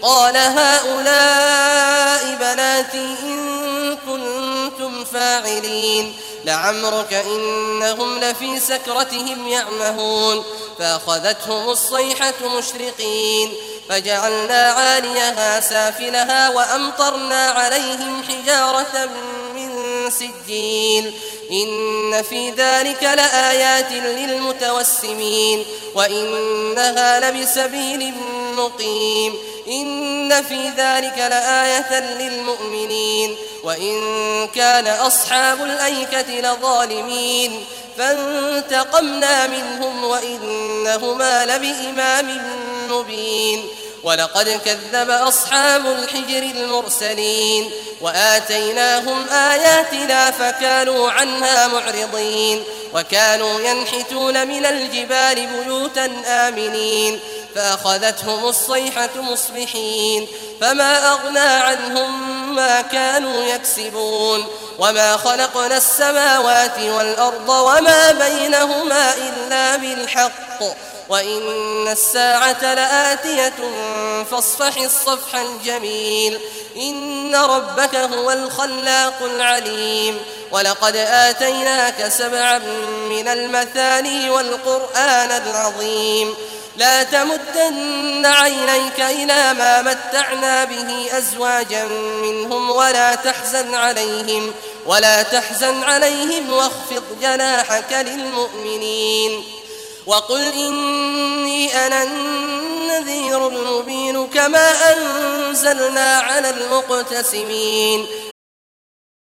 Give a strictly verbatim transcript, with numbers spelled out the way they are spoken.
قال هؤلاء بناتي إن كنتم فاعلين لعمرك إنهم لفي سكرتهم يعمهون فأخذتهم الصيحة مشرقين فجعلنا عاليها سافلها وأمطرنا عليهم حجارة من سجيل إن في ذلك لآيات للمتوسمين وإنها لبسبيل مقيم إن في ذلك لآية للمؤمنين وإن كان أصحاب الأيكة لظالمين فانتقمنا منهم وإنهما لبإمام مبين ولقد كذب أصحاب الحجر المرسلين وآتيناهم آياتنا فكانوا عنها معرضين وكانوا ينحتون من الجبال بيوتا آمنين فأخذتهم الصيحة مصبحين فما أغنى عنهم ما كانوا يكسبون وما خلقنا السماوات والأرض وما بينهما إلا بالحق وإن الساعة لآتية فاصفح الصفح الجميل إن ربك هو الخلاق العليم ولقد آتيناك سبعا من المثاني والقرآن العظيم لا تمدن عينيك إلى ما متعنا به أزواجا منهم ولا تحزن عليهم ولا تحزن عليهم واخفض جناحك للمؤمنين وقل إني أنا النذير المبين كما أنزلنا على المقتسمين